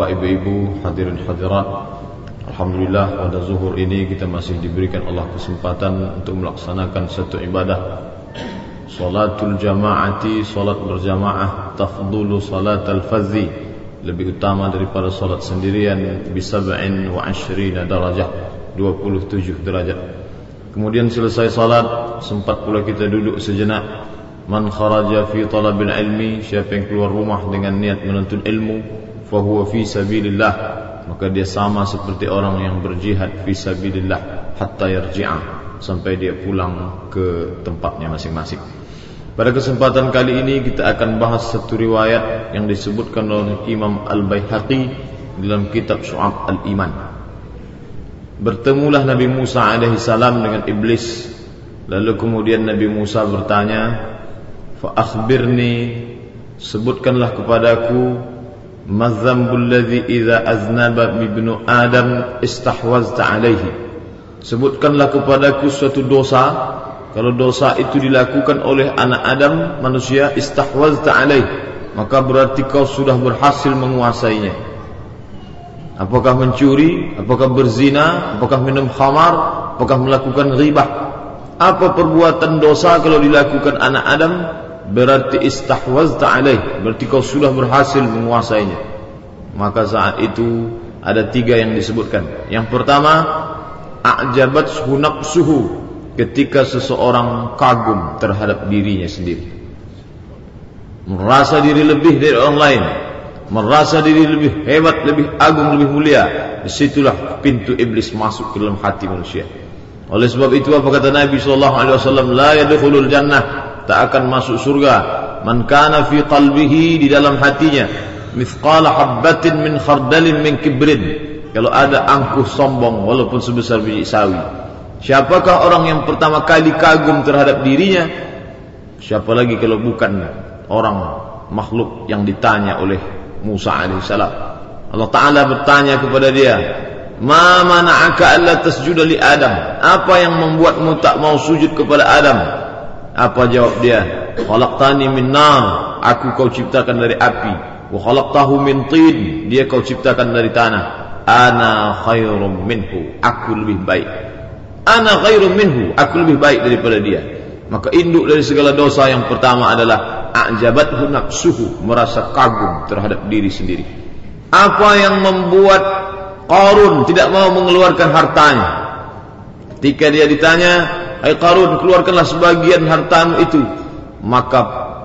bapak, ibu-ibu, hadirin hadirat, alhamdulillah pada zuhur ini kita masih diberikan Allah kesempatan untuk melaksanakan satu ibadah, salatul jamaati, salat berjamaah, tafdulu salatal fadzi, lebih utama daripada salat sendirian, bi 27 darajah, 27 derajat. Kemudian selesai salat, sempat pula kita duduk sejenak. Man kharaja fi talabil ilmi, siapa yang keluar rumah dengan niat menuntut ilmu, fahuwa fi sabilillah, maka dia sama seperti orang yang berjihad fi sabilillah hatta yarji'a, sampai dia pulang ke tempatnya masing-masing. Pada kesempatan kali ini kita akan bahas satu riwayat yang disebutkan oleh Imam Al-Baihaqi dalam kitab Syu'ab Al-Iman. Bertemulah Nabi Musa alaihi salam dengan iblis. Lalu kemudian Nabi Musa bertanya, fa akhbirni, sebutkanlah kepadaku, madzambul ladzi idza aznaba ibnu adam istahwazta alaihi, sebutkanlah kepadaku suatu dosa, kalau dosa itu dilakukan oleh anak Adam manusia, istahwazta alaihi, maka berarti kau sudah berhasil menguasainya. Apakah mencuri, apakah berzina, apakah minum khamar, apakah melakukan ghibah, apa perbuatan dosa kalau dilakukan anak Adam, berarti istahwazta alaih, berarti kau sudah berhasil menguasainya. Maka saat itu ada 3 yang disebutkan. Yang pertama, a'jabathu nafsuhu, ketika seseorang kagum terhadap dirinya sendiri, merasa diri lebih dari orang lain, merasa diri lebih hebat, lebih agung, lebih mulia. Disitulah pintu iblis masuk ke dalam hati manusia. Oleh sebab itu apa kata Nabi SAW, la yadkhulul jannah, tak akan masuk surga, man kana fi qalbihi, di dalam hatinya, mithqala habbatin min khardalin min kibrin, kalau ada angkuh sombong walaupun sebesar biji sawi. Siapakah orang yang pertama kali kagum terhadap dirinya? Siapa lagi kalau bukan orang makhluk yang ditanya oleh Musa alaihissalam. Allah Ta'ala bertanya kepada dia, ma mana'aka alla tasjuda li Adam, apa yang membuatmu tak mau sujud kepada Adam? Apa jawab dia? Khalaqtani min nar, aku kau ciptakan dari api. Wa khalaqtahu min tin, dia kau ciptakan dari tanah. Ana khairum minhu, aku lebih baik. Ana khairum minhu, aku lebih baik daripada dia. Maka induk dari segala dosa yang pertama adalah a'jabathu nafsuhu, merasa kagum terhadap diri sendiri. Apa yang membuat Qarun tidak mau mengeluarkan hartanya? Ketika dia ditanya, hai Qarun, keluarkanlah sebagian hartamu itu, maka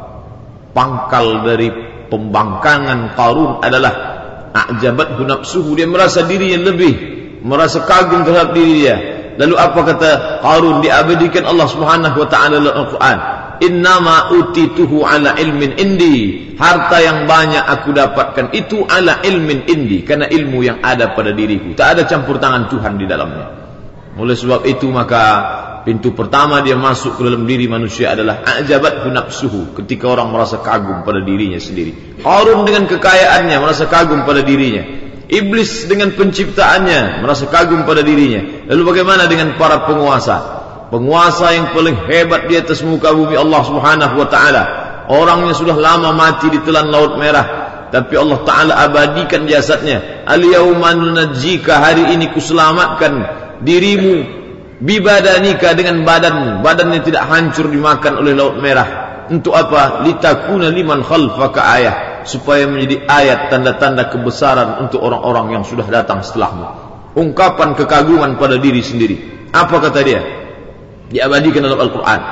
pangkal dari pembangkangan Qarun adalah a'jabathu nafsuhu, dia merasa dirinya lebih, merasa kagum terhadap diri dia. Lalu apa kata Qarun? Diabadikan Allah Subhanahu wa taala dalam Al-Qur'an, innama utituhu ala ilmin indi, harta yang banyak aku dapatkan itu ala ilmin indi, karena ilmu yang ada pada diriku, tak ada campur tangan Tuhan di dalamnya. Oleh sebab itu maka pintu pertama dia masuk ke dalam diri manusia adalah a'jabathu nafsuhu, ketika orang merasa kagum pada dirinya sendiri. Qarun dengan kekayaannya merasa kagum pada dirinya. Iblis dengan penciptaannya merasa kagum pada dirinya. Lalu bagaimana dengan para penguasa? Penguasa yang paling hebat di atas muka bumi Allah Subhanahu wa taala, orangnya sudah lama mati di telan Laut Merah, tapi Allah Ta'ala abadikan jasadnya. Al-yawma nunajjika, hari ini kuselamatkan dirimu, bibadanika, dengan badannya tidak hancur dimakan oleh Laut Merah. Untuk apa? Litakuna liman khalfaka ayah, supaya menjadi ayat tanda-tanda kebesaran untuk orang-orang yang sudah datang setelahmu. Ungkapan kekaguman pada diri sendiri. Apa kata dia? Diabadikan dalam Al-Quran,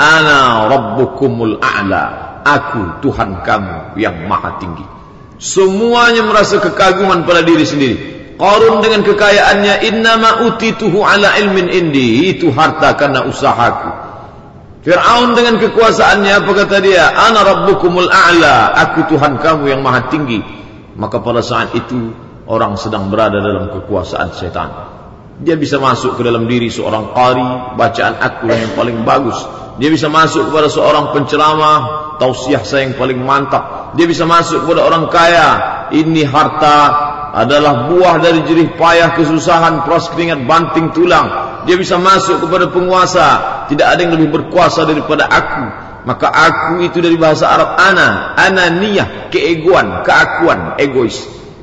ana rabbukumul a'la, aku Tuhan kamu yang maha tinggi. Semuanya merasa kekaguman pada diri sendiri. Qarun dengan kekayaannya, innama utituhu ala ilmin indi, itu harta karena usahaku. Fir'aun dengan kekuasaannya, apa kata dia? Ana rabbukumul a'la, aku Tuhan kamu yang maha tinggi. Maka pada saat itu orang sedang berada dalam kekuasaan setan. Dia bisa masuk ke dalam diri seorang qari, bacaan aku yang paling bagus. Dia bisa masuk kepada seorang penceramah, tausiah saya yang paling mantap. Dia bisa masuk kepada orang kaya, ini harta adalah buah dari jerih payah, kesusahan, peras keringat, banting tulang. Dia bisa masuk kepada penguasa, tidak ada yang lebih berkuasa daripada aku. Maka aku itu dari bahasa Arab ana, ananiyah, keegoan, keakuan, egois.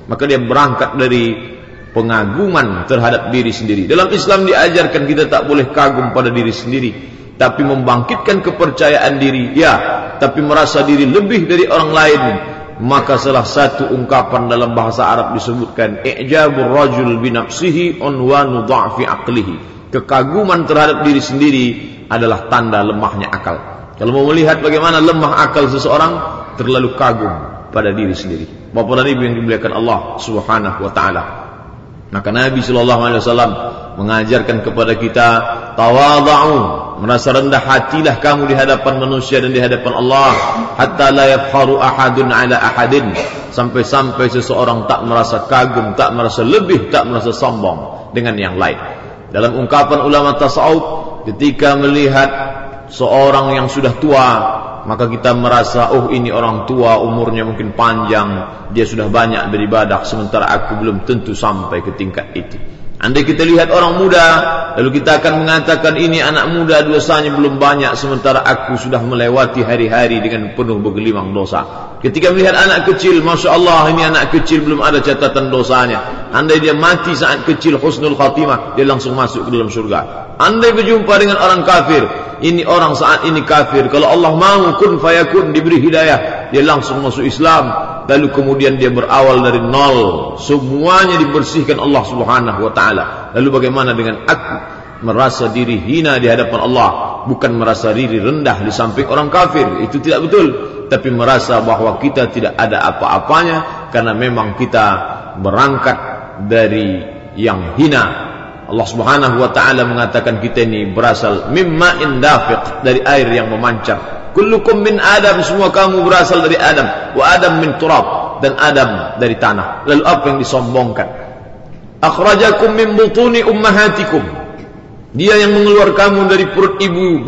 Maka dia berangkat dari pengagungan terhadap diri sendiri. Dalam Islam diajarkan kita tak boleh kagum pada diri sendiri, tapi membangkitkan kepercayaan diri, ya, tapi merasa diri lebih dari orang lain. Maka salah satu ungkapan dalam bahasa Arab disebutkan i'jabur rajul bi nafsihi unwanu dha'fi aqlihi. Kekaguman terhadap diri sendiri adalah tanda lemahnya akal. Kalau mau melihat bagaimana lemah akal seseorang, terlalu kagum pada diri sendiri. Bapak dan Ibu yang dimuliakan Allah Subhanahu wa taala. Maka Nabi sallallahu alaihi wasallam mengajarkan kepada kita tawadhu, merasa rendah hatilah kamu di hadapan manusia dan di hadapan Allah, hatta la yafkharu ahadun ala ahadin, sampai-sampai seseorang tak merasa kagum, tak merasa lebih, tak merasa sombong dengan yang lain. Dalam ungkapan ulama tasawuf, ketika melihat seorang yang sudah tua, maka kita merasa, oh ini orang tua, umurnya mungkin panjang, dia sudah banyak beribadah, sementara aku belum tentu sampai ke tingkat itu. Andai kita lihat orang muda, lalu kita akan mengatakan ini anak muda dosanya belum banyak, sementara aku sudah melewati hari-hari dengan penuh bergelimang dosa. Ketika melihat anak kecil, Masya Allah ini anak kecil belum ada catatan dosanya. Andai dia mati saat kecil husnul khatimah, dia langsung masuk ke dalam surga. Andai berjumpa dengan orang kafir, ini orang saat ini kafir, kalau Allah mau kun fayakun, diberi hidayah, dia langsung masuk Islam. Lalu kemudian dia berawal dari nol, semuanya dibersihkan Allah Subhanahu wa taala. Lalu bagaimana dengan aku? Merasa diri hina di hadapan Allah, bukan merasa diri rendah di samping orang kafir. Itu tidak betul, tapi merasa bahwa kita tidak ada apa-apanya karena memang kita berangkat dari yang hina. Allah Subhanahu wa taala mengatakan kita ini berasal mimma indafiq, dari air yang memancar. Kullukum min Adam, semua kamu berasal dari Adam, wa Adam min turab, dan Adam dari tanah. Lalu apa yang disombongkan? Akhrajakum min butuni ummahatikum, dia yang mengeluarkan kamu dari perut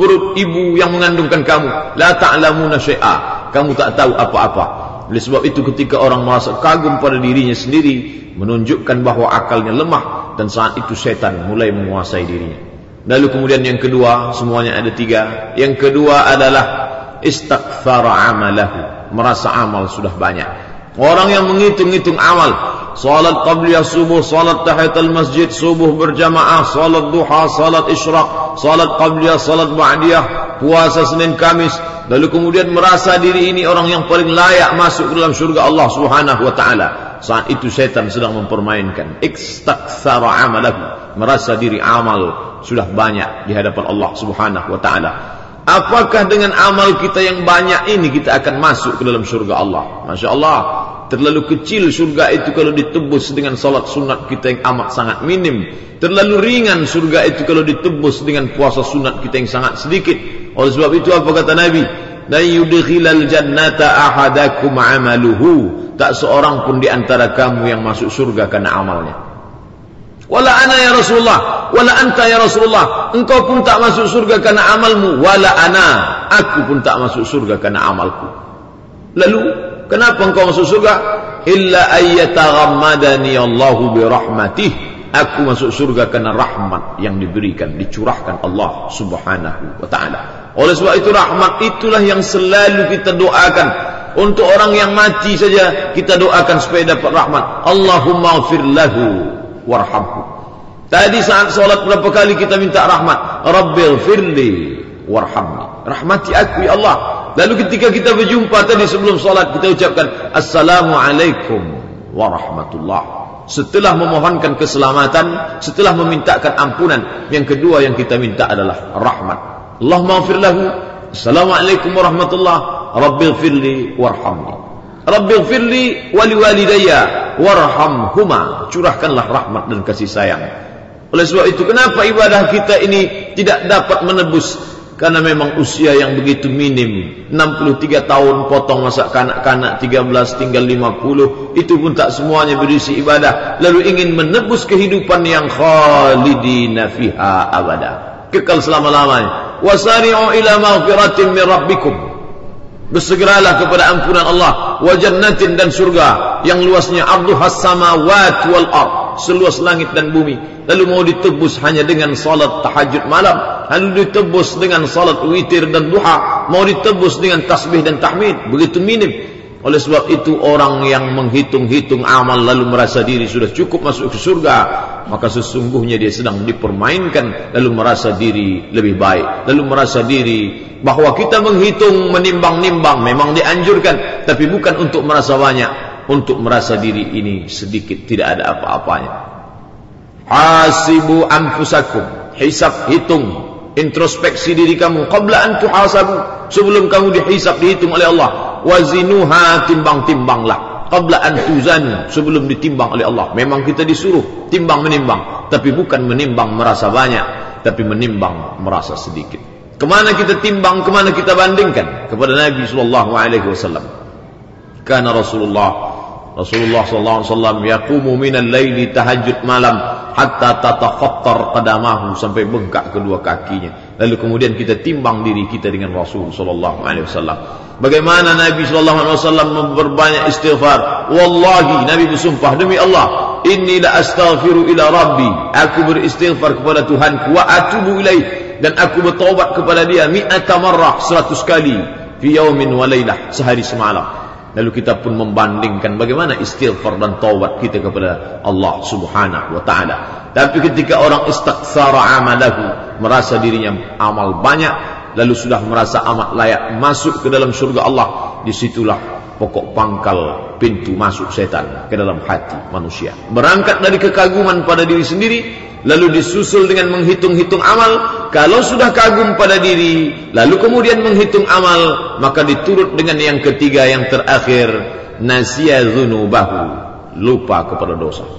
ibu yang mengandungkan kamu. La ta'lamuna syai'a, kamu tak tahu apa-apa. Oleh sebab itu ketika orang merasa kagum pada dirinya sendiri, menunjukkan bahwa akalnya lemah, dan saat itu setan mulai menguasai dirinya. Lalu kemudian yang kedua, semuanya ada tiga. Yang kedua adalah istakthara amalahu, merasa amal sudah banyak. Orang yang menghitung-hitung amal, salat qabliyah subuh, salat tahiyatul masjid, subuh berjamaah, salat duha, salat isyraq, salat qabliyah, salat ba'diyah, puasa Senin Kamis, lalu kemudian merasa diri ini orang yang paling layak masuk ke dalam surga Allah Subhanahu wa taala. Saat itu setan sedang mempermainkan. Istakthara amalahu, merasa diri amal sudah banyak di hadapan Allah Subhanahu wa taala. Apakah dengan amal kita yang banyak ini kita akan masuk ke dalam surga Allah? Masya Allah, terlalu kecil surga itu kalau ditebus dengan salat sunat kita yang amat sangat minim. Terlalu ringan surga itu kalau ditebus dengan puasa sunat kita yang sangat sedikit. Oleh sebab itu apa kata Nabi? La yudkhilal jannata ahadakum amaluhu, tak seorang pun di antara kamu yang masuk surga karena amalnya. Wala ana ya Rasulullah, wala anta ya Rasulullah, engkau pun tak masuk surga karena amalmu. Wala ana, aku pun tak masuk surga karena amalku. Lalu kenapa engkau masuk surga? Illa ayyataghammadani Allahu bi rahmatih, aku masuk surga karena rahmat yang diberikan, dicurahkan Allah Subhanahu wa taala. Oleh sebab itu rahmat itulah yang selalu kita doakan. Untuk orang yang mati saja kita doakan supaya dapat rahmat. Allahumma ighfir lahu warhamhu. Tadi saat solat berapa kali kita minta rahmat? Rabbighfirli warhamni, rahmati aku ya Allah. Lalu ketika kita berjumpa tadi sebelum solat kita ucapkan Assalamualaikum warahmatullah. Setelah memohonkan keselamatan, setelah memintakan ampunan, yang kedua yang kita minta adalah rahmat. Allahumma ighfir lahu, Assalamualaikum warahmatullah, Rabbighfirli warhamni. Rabbighfirli wali walidayya warhamhuma, curahkanlah rahmat dan kasih sayang. Oleh sebab itu kenapa ibadah kita ini tidak dapat menebus? Karena memang usia yang begitu minim, 63 tahun potong masa kanak-kanak, 13 tinggal 50, itu pun tak semuanya berisi ibadah. Lalu ingin menebus kehidupan yang khalidina fiha abada, kekal selama-lamanya. Wasari'u ila maghfiratin min rabbikum, bersegeralah kepada ampunan Allah, wa jannatin, dan surga yang luasnya arduhas samawati wal ard, seluas langit dan bumi. Lalu mau ditebus hanya dengan salat tahajud malam, lalu ditebus dengan salat witir dan duha, mau ditebus dengan tasbih dan tahmid, begitu minim. Oleh sebab itu orang yang menghitung-hitung amal lalu merasa diri sudah cukup masuk ke surga, maka sesungguhnya dia sedang dipermainkan, lalu merasa diri lebih baik, lalu merasa diri bahwa kita menghitung, menimbang-nimbang memang dianjurkan, tapi bukan untuk merasa banyak, untuk merasa diri ini sedikit, tidak ada apa-apanya. Hasibu anfusakum, hisab, hitung, introspeksi diri kamu qabla an tuhasabu, sebelum kamu dihisab, dihitung oleh Allah. Wazinuha, timbang-timbanglah qabla an tuzanu, sebelum ditimbang oleh Allah. Memang kita disuruh timbang menimbang, tapi bukan menimbang merasa banyak, tapi menimbang merasa sedikit. Kemana kita timbang, kemana kita bandingkan? Kepada Nabi sallallahu alaihi wasallam. Karena Rasulullah sallallahu alaihi wasallam yaqumu minal laili, tahajud malam, hatta tatakhattar qadamahu, sampai bengkak kedua kakinya. Lalu kemudian kita timbang diri kita dengan Rasul sallallahu alaihi wasallam. Bagaimana Nabi sallallahu alaihi wasallam memperbanyak istighfar. Wallahi, Nabi bersumpah demi Allah, inni la astaghfiru ila rabbi, aku beristighfar kepada Tuhanku, wa atubu ilaih, dan aku bertaubat kepada dia, mi'ata marrah, 100 kali, fi yaumin wa lailah, sehari semalam. Lalu kita pun membandingkan bagaimana istighfar dan taubat kita kepada Allah subhanahu wa ta'ala. Tapi ketika orang istaktsara amalahu, merasa dirinya amal banyak, lalu sudah merasa amat layak masuk ke dalam surga Allah, disitulah pokok pangkal pintu masuk setan ke dalam hati manusia. Berangkat dari kekaguman pada diri sendiri, lalu disusul dengan menghitung-hitung amal. Kalau sudah kagum pada diri, lalu kemudian menghitung amal, maka diturut dengan yang ketiga, yang terakhir, nasiya dzunubahu, lupa kepada dosa.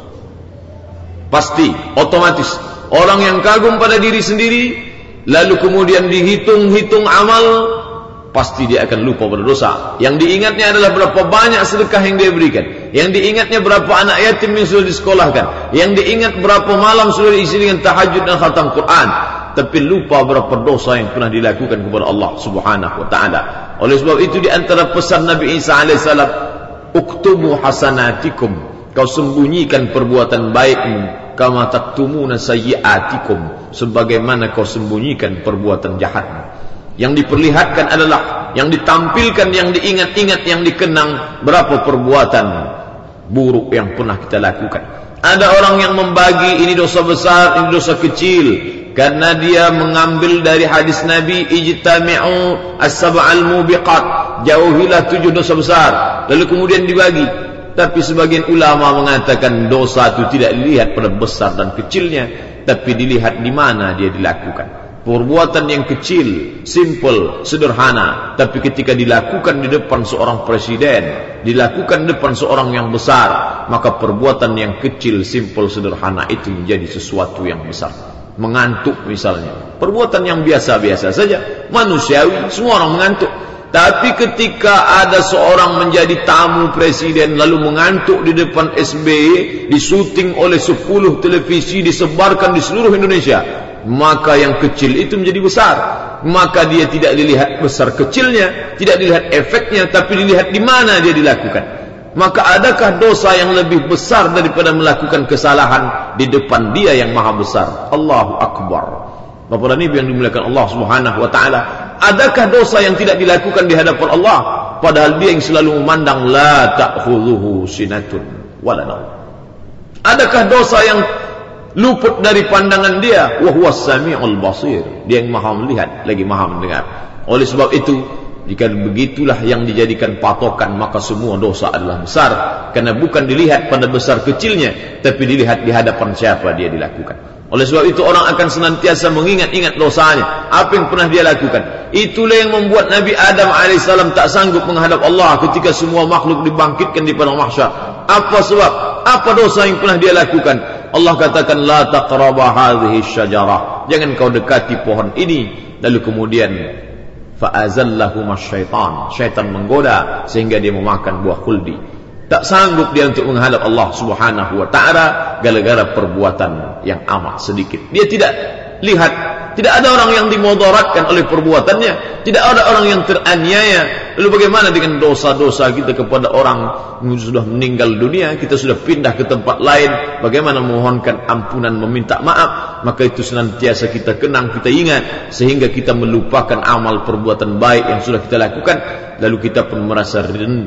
Pasti, otomatis, orang yang kagum pada diri sendiri, lalu kemudian dihitung-hitung amal, pasti dia akan lupa pada dosa. Yang diingatnya adalah berapa banyak sedekah yang dia berikan, yang diingatnya berapa anak yatim yang sudah disekolahkan, yang diingat berapa malam sudah diisi dengan tahajud dan khatam Quran, tapi lupa berapa dosa yang pernah dilakukan kepada Allah subhanahu wa ta'ala. Oleh sebab itu, di antara pesan Nabi Isa alaihissalam, uktubu hasanatikum, kau sembunyikan perbuatan baikmu, kama taktumuna sayyiatikum, sebagaimana kau sembunyikan perbuatan jahatmu. Yang diperlihatkan adalah, yang ditampilkan, yang diingat-ingat, yang dikenang berapa perbuatan buruk yang pernah kita lakukan. Ada orang yang membagi, ini dosa besar, ini dosa kecil, karena dia mengambil dari hadis Nabi, ijtami'u as-sab'al mubiqat, jauhilah 7 dosa besar, lalu kemudian dibagi. Tapi sebagian ulama mengatakan dosa itu tidak dilihat pada besar dan kecilnya, tapi dilihat di mana dia dilakukan. Perbuatan yang kecil, simple, sederhana, tapi ketika dilakukan di depan seorang presiden, dilakukan di depan seorang yang besar, maka perbuatan yang kecil, simple, sederhana itu menjadi sesuatu yang besar. Mengantuk misalnya, perbuatan yang biasa-biasa saja, manusiawi, semua orang mengantuk. Tapi ketika ada seorang menjadi tamu presiden lalu mengantuk di depan SBY, disuting oleh 10 televisi, disebarkan di seluruh Indonesia, maka yang kecil itu menjadi besar. Maka dia tidak dilihat besar kecilnya, tidak dilihat efeknya, tapi dilihat di mana dia dilakukan. Maka adakah dosa yang lebih besar daripada melakukan kesalahan di depan dia yang maha besar? Allahu Akbar. Bapak dan Ibu yang dimuliakan Allah subhanahu wa ta'ala, adakah dosa yang tidak dilakukan di hadapan Allah, padahal dia yang selalu memandang la ta'khudhuhu sinatun wala naum? Adakah dosa yang luput dari pandangan dia? Wa huwas sami'ul basir, dia yang maha melihat lagi maha mendengar. Oleh sebab itu, jika begitulah yang dijadikan patokan, maka semua dosa adalah besar, karena bukan dilihat pada besar kecilnya, tapi dilihat di hadapan siapa dia dilakukan. Oleh sebab itu orang akan senantiasa mengingat-ingat dosanya, apa yang pernah dia lakukan. Itulah yang membuat Nabi Adam alaihissalam tak sanggup menghadap Allah ketika semua makhluk dibangkitkan di padang mahsyar. Apa sebab? Apa dosa yang pernah dia lakukan? Allah katakan, la taqraba hadhihi syajarah, jangan kau dekati pohon ini. Lalu kemudian fa'azallahuma syaitan, syaitan menggoda sehingga dia memakan buah khuldi. Tak sanggup dia untuk menghadap Allah subhanahu wa ta'ala gara-gara perbuatan yang amat sedikit. Dia tidak lihat, tidak ada orang yang dimudaratkan oleh perbuatannya, tidak ada orang yang teraniaya. Lalu bagaimana dengan dosa-dosa kita kepada orang yang sudah meninggal dunia, kita sudah pindah ke tempat lain, bagaimana memohonkan ampunan, meminta maaf? Maka itu senantiasa kita kenang, kita ingat, sehingga kita melupakan amal perbuatan baik yang sudah kita lakukan. lalu kita pun merasa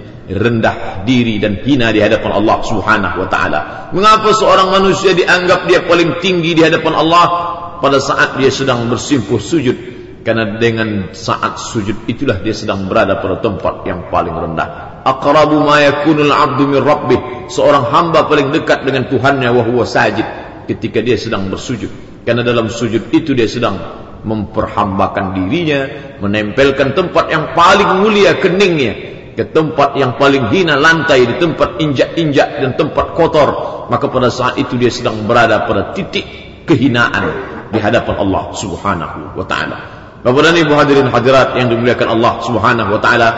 rendah diri dan hina di hadapan Allah Subhanahu wa taala. Mengapa seorang manusia dianggap dia paling tinggi di hadapan Allah pada saat dia sedang bersimpuh sujud? Karena dengan saat sujud itulah dia sedang berada pada tempat yang paling rendah. Aqrabu ma yakunul 'abdu min rabbih, seorang hamba paling dekat dengan Tuhannya wa huwa sajid, ketika dia sedang bersujud. Karena dalam sujud itu dia sedang memperhambakan dirinya, menempelkan tempat yang paling mulia keningnya ke tempat yang paling hina, lantai, di tempat injak-injak dan tempat kotor. Maka pada saat itu dia sedang berada pada titik kehinaan di hadapan Allah Subhanahu wa taala. Bapak dan Ibu hadirin hadirat yang dimuliakan Allah Subhanahu wa taala,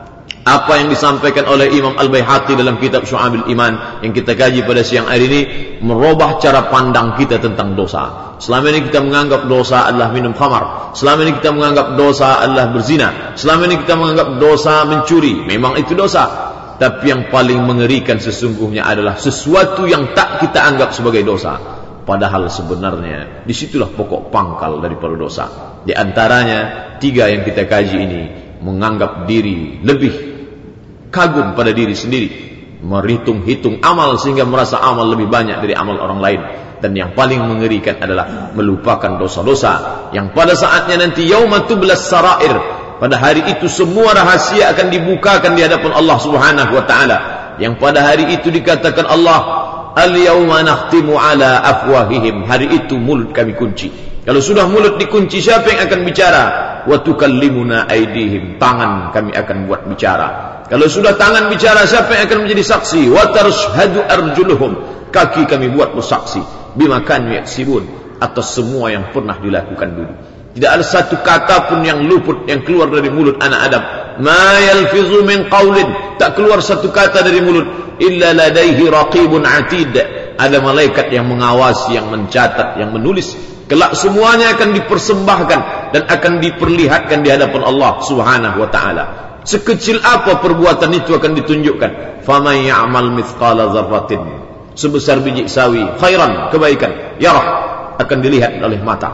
apa yang disampaikan oleh Imam Al-Baihaqi dalam kitab Syu'abul Iman yang kita kaji pada siang hari ini merubah cara pandang kita tentang dosa. Selama ini kita menganggap dosa adalah minum khamar, selama ini kita menganggap dosa adalah berzina, selama ini kita menganggap dosa mencuri. Memang itu dosa, tapi yang paling mengerikan sesungguhnya adalah sesuatu yang tak kita anggap sebagai dosa, padahal sebenarnya disitulah pokok pangkal daripada dosa. Di antaranya 3 yang kita kaji ini: menganggap diri lebih kagum pada diri sendiri, menghitung-hitung amal sehingga merasa amal lebih banyak dari amal orang lain, dan yang paling mengerikan adalah melupakan dosa-dosa yang pada saatnya nanti yauma tublas sarair, pada hari itu semua rahasia akan dibukakan di hadapan Allah Subhanahu wa taala, yang pada hari itu dikatakan Allah, al-yauma nakhtimu ala afwahihim, hari itu mulut kami kunci. Kalau sudah mulut dikunci, siapa yang akan bicara? Wa tukallimuna aydihim, tangan kami akan buat bicara. Kalau sudah tangan bicara, siapa yang akan menjadi saksi? Wa tarshhadu arjuluhum, kaki kami buat bersaksi. Bima kanu yaksibun, atas semua yang pernah dilakukan dulu. Tidak ada satu kata pun yang luput yang keluar dari mulut anak Adam. Ma yalfizu min qaulin, tak keluar satu kata dari mulut illa ladaihi raqibun atid, ada malaikat yang mengawasi, yang mencatat, yang menulis. Kelak semuanya akan dipersembahkan dan akan diperlihatkan di hadapan Allah Subhanahu wa taala. Sekecil apa perbuatan itu akan ditunjukkan. Faman ya'mal mithqala dzarratin, sebesar biji sawi khairan, kebaikan, yarah, akan dilihat oleh mata.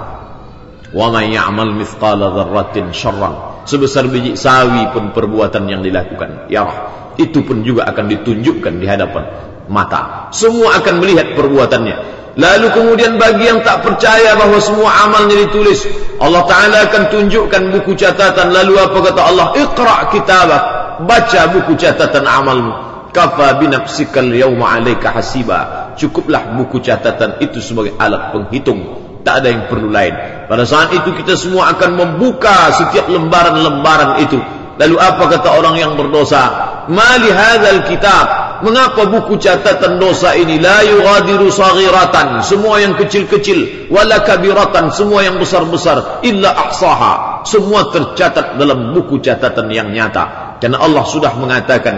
Wa man ya'mal mithqala dzarratin syarran, sebesar biji sawi pun perbuatan yang dilakukan, yarah, itu pun juga akan ditunjukkan di hadapan mata. Semua akan melihat perbuatannya. Lalu kemudian bagi yang tak percaya bahawa semua amalnya ditulis, Allah Ta'ala akan tunjukkan buku catatan. Lalu apa kata Allah? Iqra' kitabak, baca buku catatan amalmu. Kafa binafsikal yawma alaika hasiba, cukuplah buku catatan itu sebagai alat penghitung, tak ada yang perlu lain. Pada saat itu kita semua akan membuka setiap lembaran-lembaran itu. Lalu apa kata orang yang berdosa? Mali hadzal kitab, mengapa buku catatan dosa ini la yughadiru saghiratan, semua yang kecil-kecil, wala kabiratan, semua yang besar-besar, illa ahsaha, semua tercatat dalam buku catatan yang nyata. Karena Allah sudah mengatakan,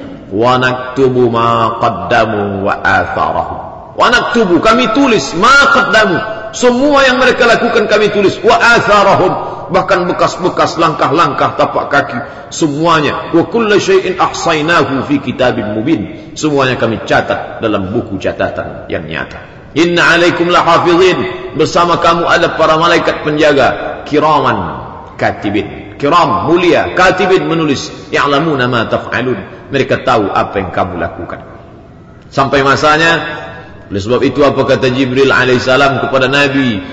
wa naktubu ma qaddamu wa atharahum, wa naktubu, kami tulis, ma qaddamu, semua yang mereka lakukan kami tulis, wa atharahum, bahkan bekas-bekas langkah-langkah tapak kaki, semuanya. Wa kullu syai'in ahsaynahu fi kitabin mubin, semuanya kami catat dalam buku catatan yang nyata. Inna alaikum lahafizin, bersama kamu ada para malaikat penjaga, kiraman katibin, kiram mulia, katibin menulis, ya'lamuna ma taf'alun, mereka tahu apa yang kamu lakukan. Sampai masanya, oleh sebab itu apa kata Jibril alaihissalam kepada Nabi?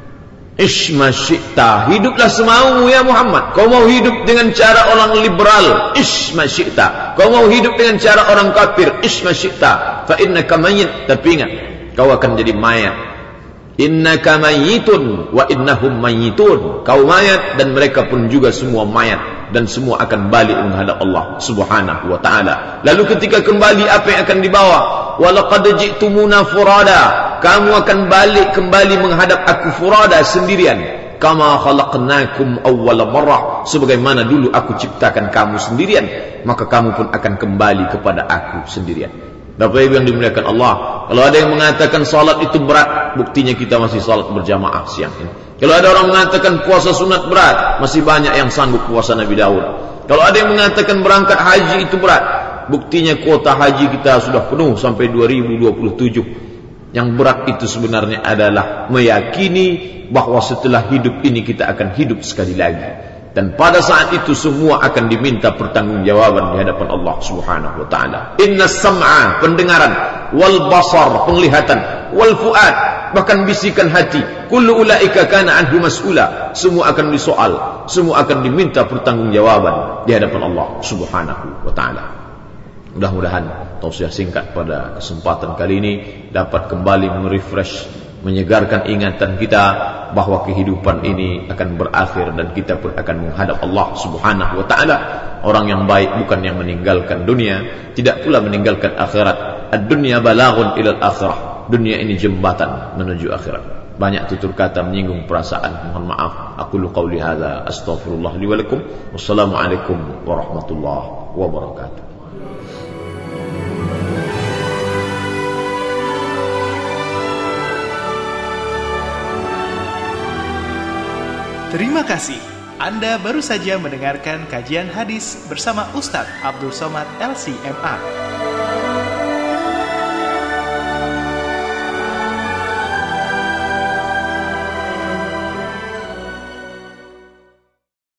Ishma syi'ta, hiduplah semaumu ya Muhammad. Kau mau hidup dengan cara orang liberal, ishma syi'ta. Kau mau hidup dengan cara orang kafir, ishma syi'ta. Fa innaka mayyit, tapi ingat, kau akan jadi mayat. Innaka mayyitun wa innahum mayyitun, kau mayat dan mereka pun juga semua mayat, dan semua akan balik menghadap Allah Subhanahu wa taala. Lalu ketika kembali, apa yang akan dibawa? Walaqad ji'tumuna furada, kamu akan balik kembali menghadap aku furada, sendirian. Kama khalaqnakum awwala marrah, sebagaimana dulu aku ciptakan kamu sendirian, maka kamu pun akan kembali kepada aku sendirian. Bapak Ibu yang dimuliakan Allah, kalau ada yang mengatakan salat itu berat, buktinya kita masih salat berjamaah siang ini. Kalau ada orang mengatakan puasa sunat berat, masih banyak yang sanggup puasa Nabi Daud. Kalau ada yang mengatakan berangkat haji itu berat, buktinya kuota haji kita sudah penuh sampai 2027. Yang berat itu sebenarnya adalah meyakini bahwa setelah hidup ini kita akan hidup sekali lagi. Dan pada saat itu semua akan diminta pertanggungjawaban di hadapan Allah Subhanahu wa taala. Inna sam'a, pendengaran, wal basar, penglihatan, wal fuad, bahkan bisikan hati, kullu ulaika kana anhu mas'ula, semua akan disoal, semua akan diminta pertanggungjawaban di hadapan Allah Subhanahu wa taala. Mudah-mudahan tausiah singkat pada kesempatan kali ini dapat kembali merefresh, menyegarkan ingatan kita bahwa kehidupan ini akan berakhir dan kita pun akan menghadap Allah Subhanahu wa taala. Orang yang baik bukan yang meninggalkan dunia, tidak pula meninggalkan akhirat. Ad-dunya balaghun ilal akhirah. Dunia ini jembatan menuju akhirat. Banyak tutur kata menyinggung perasaan, mohon maaf. Aqulu qauli hadza astaghfirullah li wa lakum. Wassalamualaikum warahmatullahi wabarakatuh. Terima kasih. Anda baru saja mendengarkan kajian hadis bersama Ustadz Abdul Somad LC MA.